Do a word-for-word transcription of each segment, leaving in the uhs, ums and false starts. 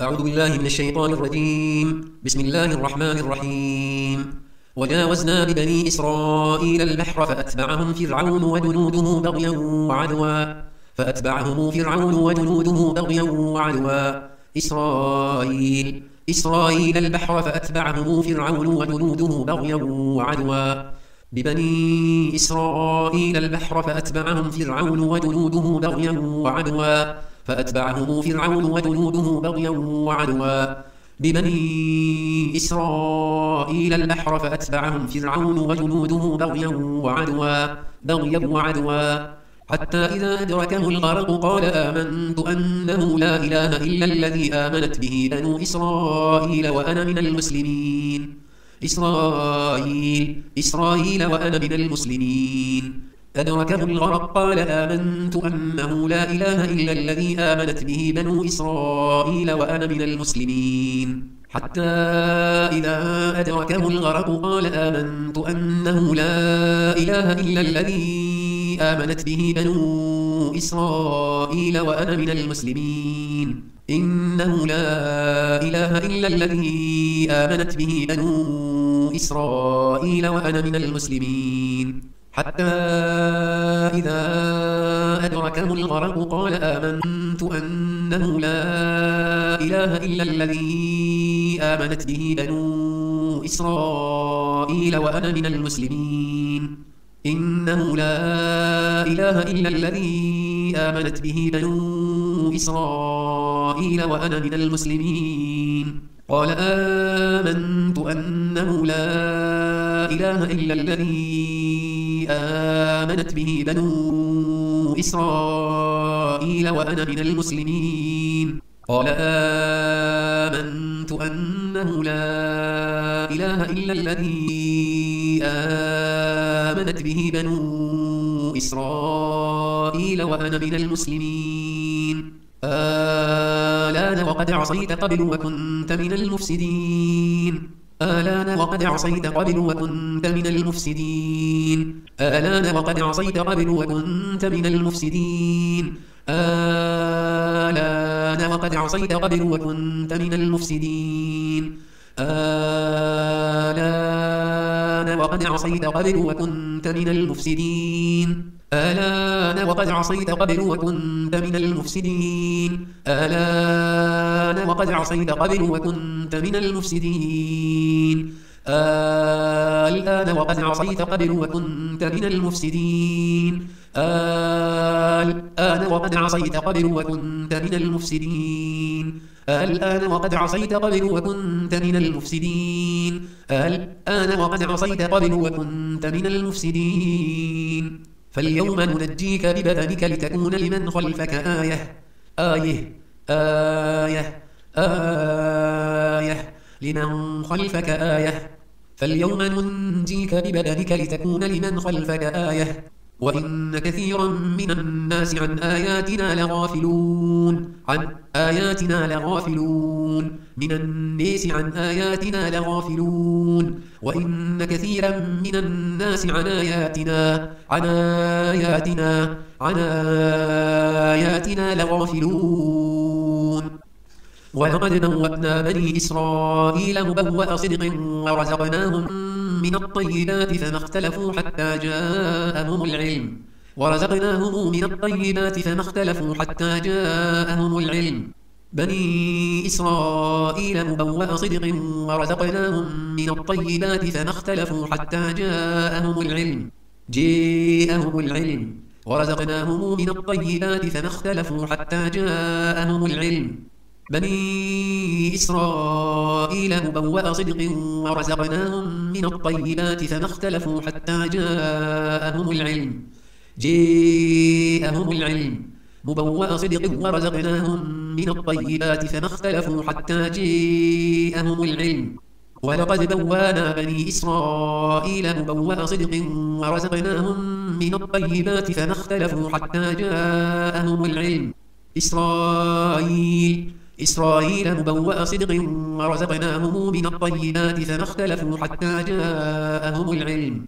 أعوذ بالله من الشيطان الرجيم. بسم الله الرحمن الرحيم. وجاوزنا ببني إسرائيل البحر فأتبعهم فرعون وجنوده بغيا وعدوا فأتبعهم فرعون وجنوده بغيا وعدوا إسرائيل إسرائيل البحر فأتبعهم فرعون وجنوده بغيا وعدوا ببني إسرائيل البحر فأتبعهم فرعون وجنوده بغيا وعدوا فأتبعهم فرعون وجنوده بغيا وعدوا ببني إسرائيل البحر فأتبعهم فرعون وجنوده بغيا وعدوا بغيا وعدوا حتى إذا أدركه الغرق قال آمنت أنه لا إله إلا الذي آمنت به بنو إسرائيل وأنا من المسلمين إسرائيل إسرائيل وأنا من المسلمين أدركه الغرق قال آمنت أنه لا إله إلا الذي آمنت به بنو إسرائيل وأنا من المسلمين حتى إذا أدركه الغرق قال آمنت أنه لا إله إلا الذي آمنت به بنو إسرائيل وأنا من المسلمين إنه لا إله إلا الذي آمنت به بنو إسرائيل وأنا من المسلمين حتى إذا أدركه الغرق قال آمنت أنه لا إله إلا الذي آمنت به بنو إسرائيل وأنا من المسلمين إنه لا إله إلا الذي آمنت به بنو إسرائيل وأنا من المسلمين قال آمنت أنه لا إله إلا الذي آمنت به بنو إسرائيل وأنا من المسلمين قال آمنت أنه لا إله إلا الذي آمنت به بنو إسرائيل وأنا من المسلمين آلان وقد عصيت قبل وكنت من المفسدين آلان وقد عصيت قبل وكنت من المفسدين آلان وقد عصيت قبل وكنت من المفسدين آلان وقد عصيت قبل وكنت من المفسدين آلان وقد عصيت قبل وكنت من المفسدين آلان وقد عصيت قبل وكنت من المفسدين آلان وقد عصيت قبل وكنت من المفسدين الآن وقد عصيت قبل وكنت من المفسدين الآن وقد عصيت قبل وكنت من المفسدين الآن وقد عصيت قبل وكنت من المفسدين الآن وقد عصيت قبل وكنت من المفسدين فاليوم ننجيك ببدنك لتكون لمن خلفك آية آية آية آية لمن خلفك آية فاليوم ننجيك ببدنك لتكون لمن خلفك آية وإن كثيرا من الناس عن آياتنا لغافلون عن آياتنا لغافلون من الناس عن آياتنا لغافلون وإن كثيرا من الناس عن آياتنا عن آياتنا عن آياتنا لغافلون ولقد بوأنا بني إسرائيل مبوأ صدق ورزقناهم من الطيبات فما اختلفوا حتى جاءهم العلم ورزقناهم من الطيبات فما اختلفوا حتى جاءهم العلم بني إسرائيل مبوأ صدق ورزقناهم من الطيبات فما اختلفوا حتى جاءهم العلم جاءهم العلم ورزقناهم من الطيبات فما اختلفوا حتى جاءهم العلم بني إسرائيل مبوأ صدق ورزقناهم من الطيبات فما اختلفوا حتى جاءهم العلم جاءهم العلم مبوأ صدق ورزقناهم من الطيبات فما اختلفوا حتى جاءهم العلم ولقد بوانا بني إسرائيل مبوأ صدق ورزقناهم من الطيبات فما اختلفوا حتى جاءهم العلم إسرائيل إسرائيل مبوأ صدق ورزقناهم من الطيبات فما اختلفوا حتى جاءهم العلم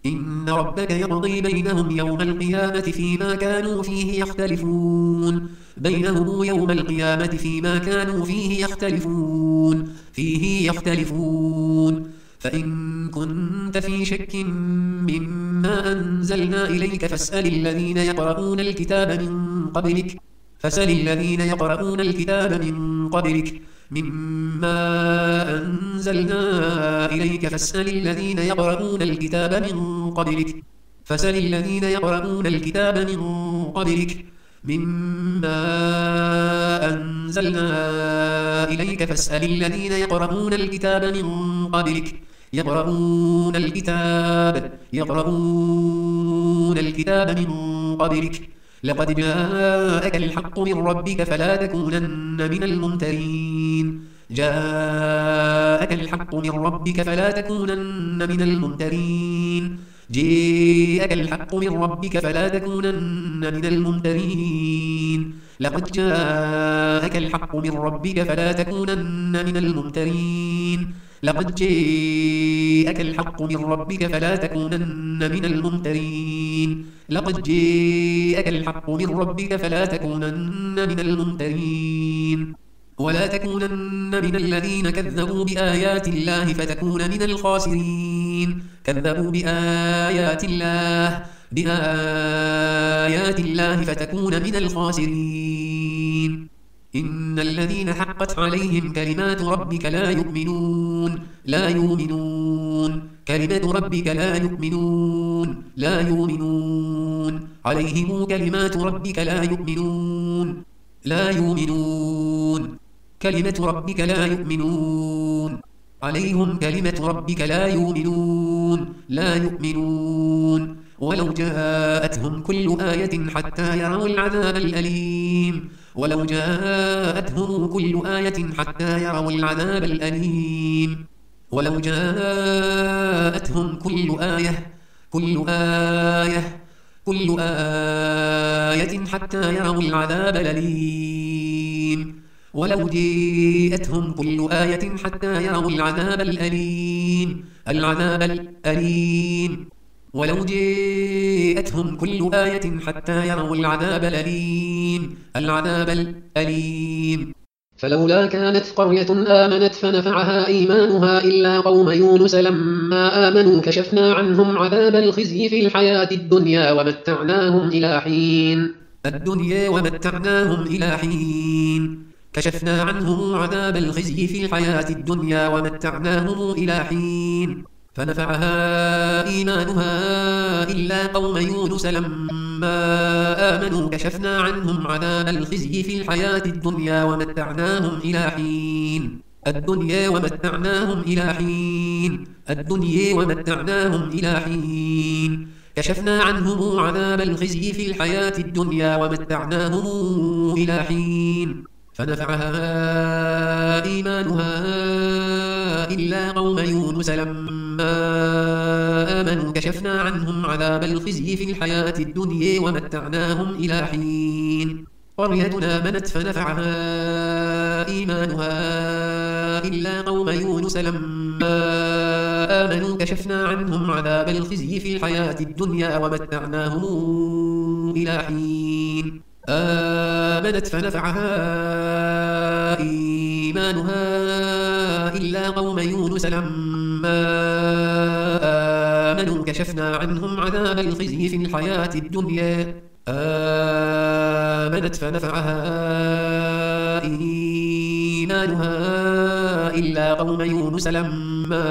إن ربك يقضي بينهم يوم القيامة فيما كانوا فيه يختلفون بينهم يوم القيامة فيما كانوا فيه يختلفون فيه يختلفون فإن كنت في شك مما أنزلنا إليك فاسأل الذين يقرؤون الكتاب من قبلك فاسأل الذين يقرؤون الكتاب من قبلك مما أنزلنا إليك فاسأل الذين يقرؤون الكتاب من قبلك فاسأل الذين يقرؤون الكتاب من قبلك مما أنزلنا إليك فاسأل الذين يقرؤون الكتاب من قبلك يقرؤون الكتاب يقرؤون الكتاب من قبلك لقد جاءك الحق من ربك فلا تكونن من الممترين جاءك الحق من ربك فلا تكونن من الممترين جاءك الحق من ربك فلا تكونن من الممترين لقد جاءك الحق من ربك فلا تكونن من الممترين لقد جاءك الحق من ربك فلا تكونن من الممترين لقد جاءك الحق من ربك فلا تكونن من الممترين ولا تكونن من الذين كذبوا بآيات الله فتكون من الخاسرين كذبوا بآيات الله بآيات الله فتكون من الخاسرين إن الذين حقت عليهم كلمات ربك لا يؤمنون لا يؤمنون كلمات ربك لا يؤمنون لا يؤمنون عليهم كلمات ربك لا يؤمنون لا يؤمنون كلمة ربك لا يؤمنون عليهم كلمة ربك لا يؤمنون لا يؤمنون ولو جاءتهم كل آية حتى يروا العذاب الأليم ولو جاءتهم كل آية حتى يروا العذاب الأليم ولو جاءتهم كل آية كل آية كل آية حتى يروا العذاب الأليم ولو جاءتهم كل آية حتى يروا العذاب الأليم العذاب الأليم ولو جاءتهم كل آية حتى يروا العذاب الأليم العذاب الأليم فلولا كانت قرية آمنت فنفعها إيمانها إلا قوم يونس لما آمنوا كشفنا عنهم عذاب الخزي في الحياة الدنيا ومتعناهم إلى حين الدنيا ومتعناهم إلى حين كشفنا عنهم عذاب الخزي في الحياة الدنيا ومتعناهم إلى حين فنفعها إيمانها إلا قوم يونس لما آمنوا كشفنا عنهم عذاب الخزي في الحياة الدنيا ومتعناهم إلى حين الدنيا ومتعناهم إلى حين الدنيا ومتعناهم إلى حين كشفنا عنهم عذاب الخزي في الحياة الدنيا ومتعناهم إلى حين فنفعها إيمانها إلا قوم يونس لما آمنوا كشفنا عنهم عذاب الخزي في الحياة الدنيا ومتعناهم إلى حين قرية آمنت فنفعها إيمانها إلا قوم يونس لما آمنوا كشفنا عنهم عذاب الخزي في الحياة الدنيا ومتعناهم إلى حين آمنت فنفعها إيمانها إلا قوم يونس لما آمنوا كشفنا عنهم عذاب الخزي في الحياة الدنيا آمنت فنفعها إيمانها إلا قوم يونس لما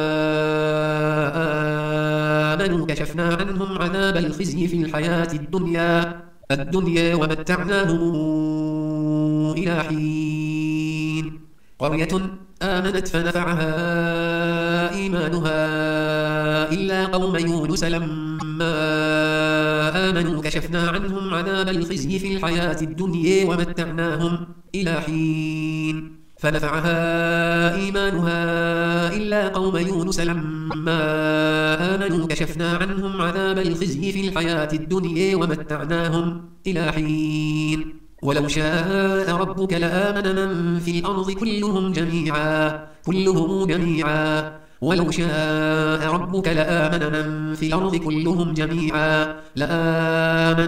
آمنوا كشفنا عنهم عذاب الخزي في الحياة الدنيا الدنيا ومتعناهم إلى حين قرية آمنت فنفعها إيمانها إلا قوم يونس لما آمنوا كشفنا عنهم عذاب الخزي في الحياة الدنيا ومتعناهم إلى حين فنفعها إيمانها إلا قوم يونس لما آمنوا كشفنا عنهم عذاب الخزي في الحياة الدنيا ومتعناهم إلى حين ولو شاء ربك لآمن من في الأرض كلهم جميعا كلهم جميعا ولو شاء ربك لآمن من في الأرض كلهم جميعا لآمن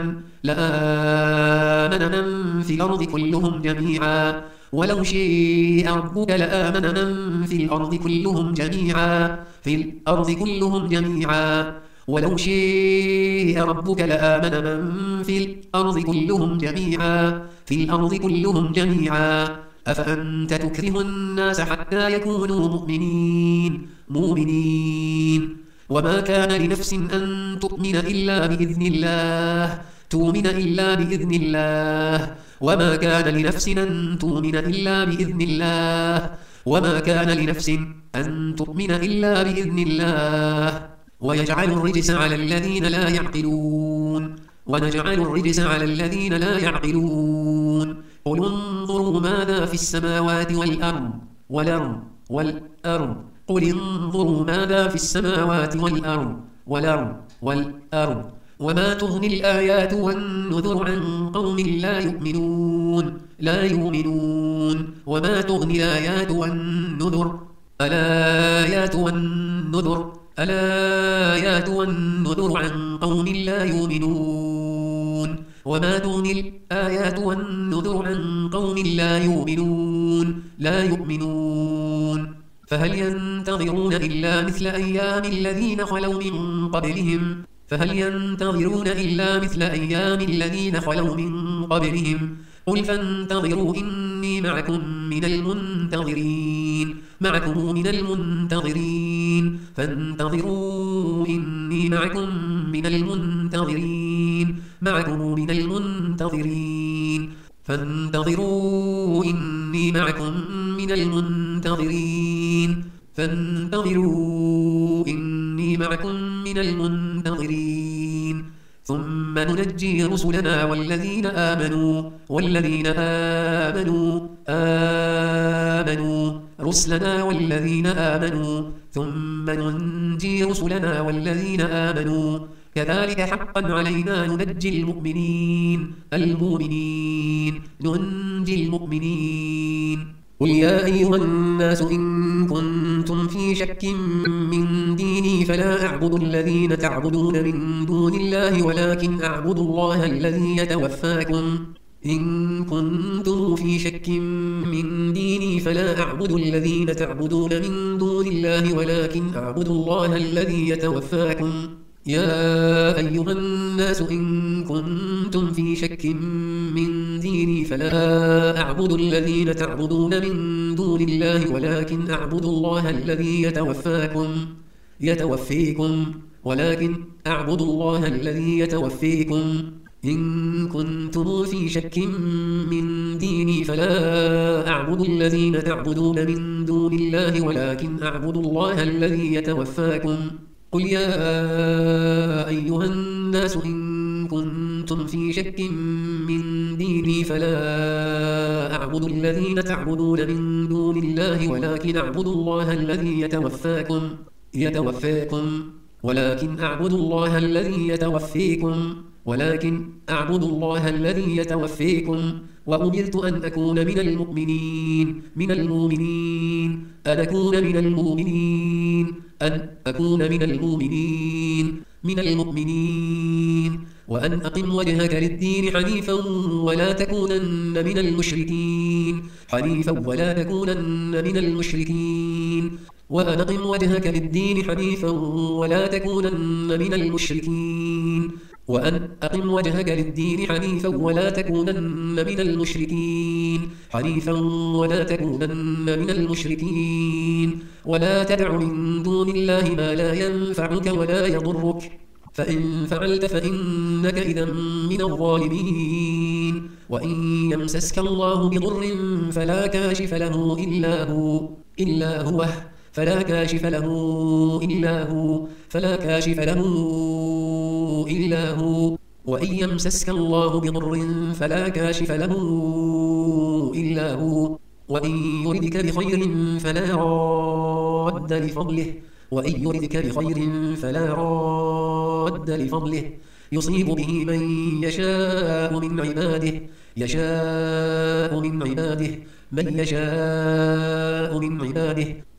لآمن من في الأرض كلهم جميعا ولو شاء ربك لآمن من في الأرض كلهم جميعا في الأرض كلهم جميعا ولو شاء ربك لآمن من في الأرض كلهم جميعا في الأرض كلهم جميعا أفأنت تكره الناس حتى يكونوا مؤمنين مؤمنين وما كان لنفس أن تؤمن إلا بإذن الله تؤمن إلا بإذن الله وما كان لنفس أن تؤمن إلا بإذن الله وما كان لنفس أن تؤمن إلا بإذن الله ويجعل الرجس على الذين لا يعقلون ونجعل الرجس على الذين لا يعقلون قل انظروا ماذا في السماوات والأرض والأرض والأرض قل انظروا ماذا في السماوات والأرض والأرض والأرض وما تغني الآيات والنذر عن قوم لا يؤمنون لا يؤمنون وما تغني الآيات والنذر الآيات والنذر الآيات والنذر عن قوم لا يؤمنون وما تغني الآيات والنذر عن قوم لا يؤمنون لا يؤمنون فهل ينتظرون إلا مثل أيام الذين خلوا من قبلهم فهل ينتظرون إلا مثل أيام الذين خلوا من قبلهم قل فانتظروا إني معكم من المنتظرين معكم من المنتظرين فانتظروا إني معكم من المنتظرين معكم من المنتظرين فانتظروا إني معكم من المنتظرين فانتظروا إني معكم من المنتظرين ثم ننجي رسلنا والذين آمنوا والذين آمنوا آمنوا رسلنا والذين آمنوا ثم ننجي رسلنا والذين آمنوا كذلك حقا علينا ننجي المؤمنين المؤمنين ننجي المؤمنين قل يا أيها الناس إن كنتم في شك من ديني فلا أعبد الذين تعبدون من دون الله ولكن أعبد الله الذي يتوفاكم إن كنتم في شك من ديني فلا أعبد الذين تعبدون من دون الله ولكن أعبد الله الذي يتوفاكم يا أيها الناس إن كنتم في شك من ديني فلا أعبد الذين تعبدون من دون الله ولكن أعبد الله الذي يتوفاكم يتوفيكم ولكن أعبد الله الذي يتوفيكم إن كنتم في شك من ديني فلا أعبد الذين تعبدون من دون الله ولكن أعبد الله الذي يتوفاكم قل يا أيها الناس إن كنتم في شك من ديني فلا أعبد الذين تعبدون من دون الله ولكن أعبد الله الذي يتوفاكم يتوفاكم ولكن أعبد الله الذي يتوفيكم ولكن أعبد الله الذي يتوفيكم وأمرت أن أكون من المؤمنين من المؤمنين أن أكون من المؤمنين أن أكون من المؤمنين من المؤمنين وأن أقم وجهك للدين حنيفا ولا تكونن من المشركين حنيفا ولا تكونن من المشركين وأن أقم وجهك للدين حنيفا ولا تكونن من المشركين وأن أقم وجهك للدين حنيفا ولا تكونن من المشركين حنيفا ولا تكونن من المشركين ولا تدع من دون الله ما لا ينفعك ولا يضرك فإن فعلت فإنك إذا من الظالمين وإن يمسسك الله بضر فلا كاشف له إلا هو إلا هو فلا كاشف له إلا هو فلا كاشف له إلا هو وإن يمسسك الله بضر فلا كاشف له إلا هو وإن يردك بخير فلا راد لفضله وإن يردك بخير فلا راد لفضله يصيب به من يشاء من عباده يشاء من عباده من يشاء من عباده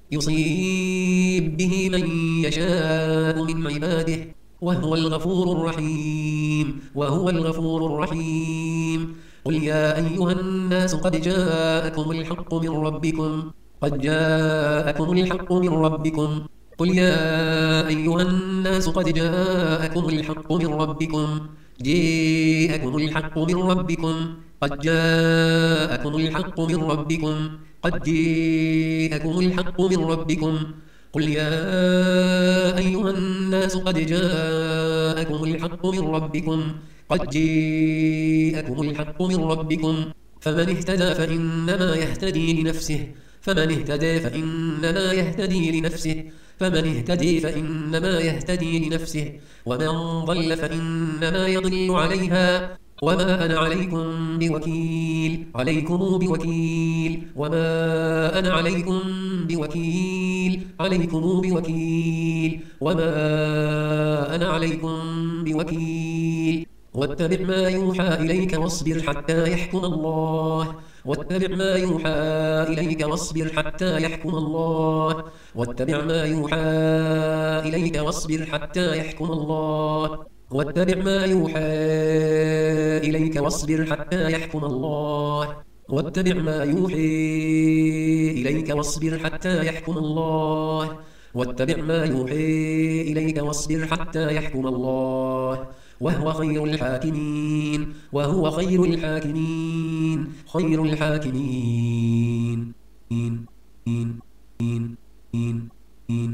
يصيب به من يشاء من عباده وهو الغفور الرحيم وهو الغفور الرحيم قل يا أيها الناس قد جاءكم الحق من ربكم قد جاءكم الحق من ربكم قل يا أيها الناس قد جاءكم الحق من ربكم جاءكم الحق من ربكم قد جاءكم الحق من ربكم قد جاءكم الحق من ربكم قل يا أيها الناس قد جاءكم الحق من ربكم قد جاءكم الحق من ربكم فمن اهتدى فإنما يهتدي لنفسه فمن اهتدى فإنما يهتدي لنفسه فمن اهتدي فإنما يهتدي لنفسه ومن ضل فإنما يضل عليها وما أنا عليكم بوكيل عليكم بوكيل وما أنا عليكم بوكيل عليكم بوكيل وما أنا عليكم بوكيل واتبع ما يوحى إليك واصبر حتى يحكم الله واتبع ما يوحى إليك واصبر حتى يحكم الله واتبع ما يوحى إليك واصبر حتى يحكم الله واتبع ما يوحى إليك واصبر حتى يحكم الله واتبع ما يوحى إليك واصبر حتى يحكم الله واتبع ما يوحى إليك واصبر حتى يحكم الله وهو خير الحاكمين وهو خير الحاكمين خير الحاكمين إن إن إن إن إن